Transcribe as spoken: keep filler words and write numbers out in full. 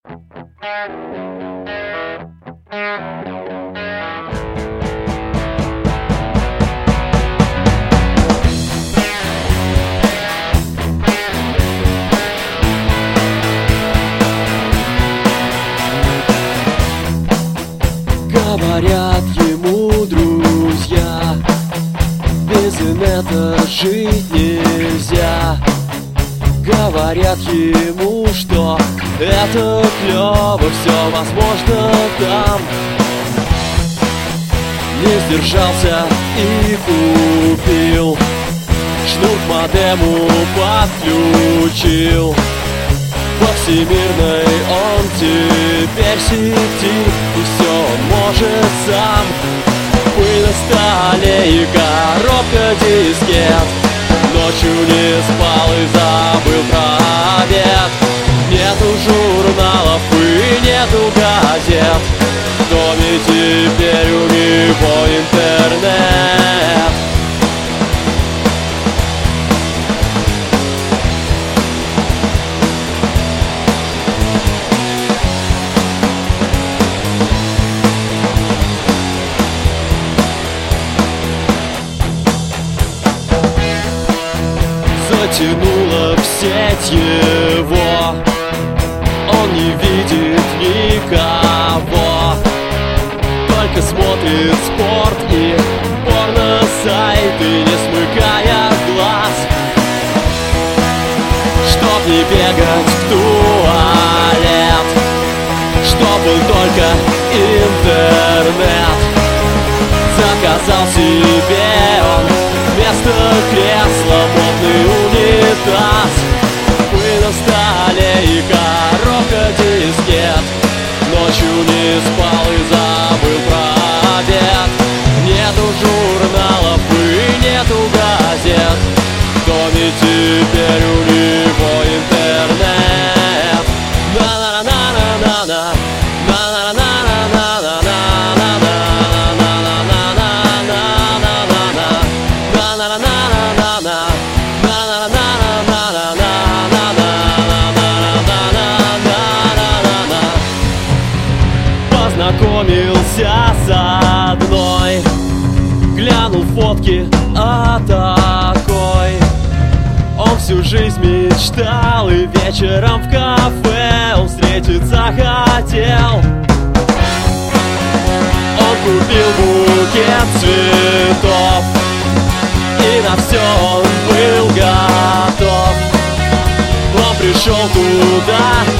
Говорят ему друзья, без инета жить нельзя. Говорят ему, что это клёво, все возможно там. Не сдержался и купил, шнур к модему подключил. Во всемирной он теперь сидит, и все он может сам. Пыль на столе и коробка дискет. Ночью не спал и забыл про обед. Нету журналов и нету газет. В доме теперь у него интернет. Затянуло в сеть его, он не видит никого, только смотрит спорт и порно-сайты, не смыкая глаз. Чтоб не бегать в туалет, чтоб был только интернет. Заказал себе он вместо кресла модный унитаз. Пыль на столе и коробка дискет. Ночью не спал и забыл про обед. Нету журналов и нету газет. В доме теперь у него интернет. На-на-на-на-на-на, на-на-на-на-на-на. Познакомился с одной, глянул фотки, а такой. Он всю жизнь мечтал, и вечером в кафе он встретиться хотел. Он купил букет цветов, и на все он был готов. Он пришел туда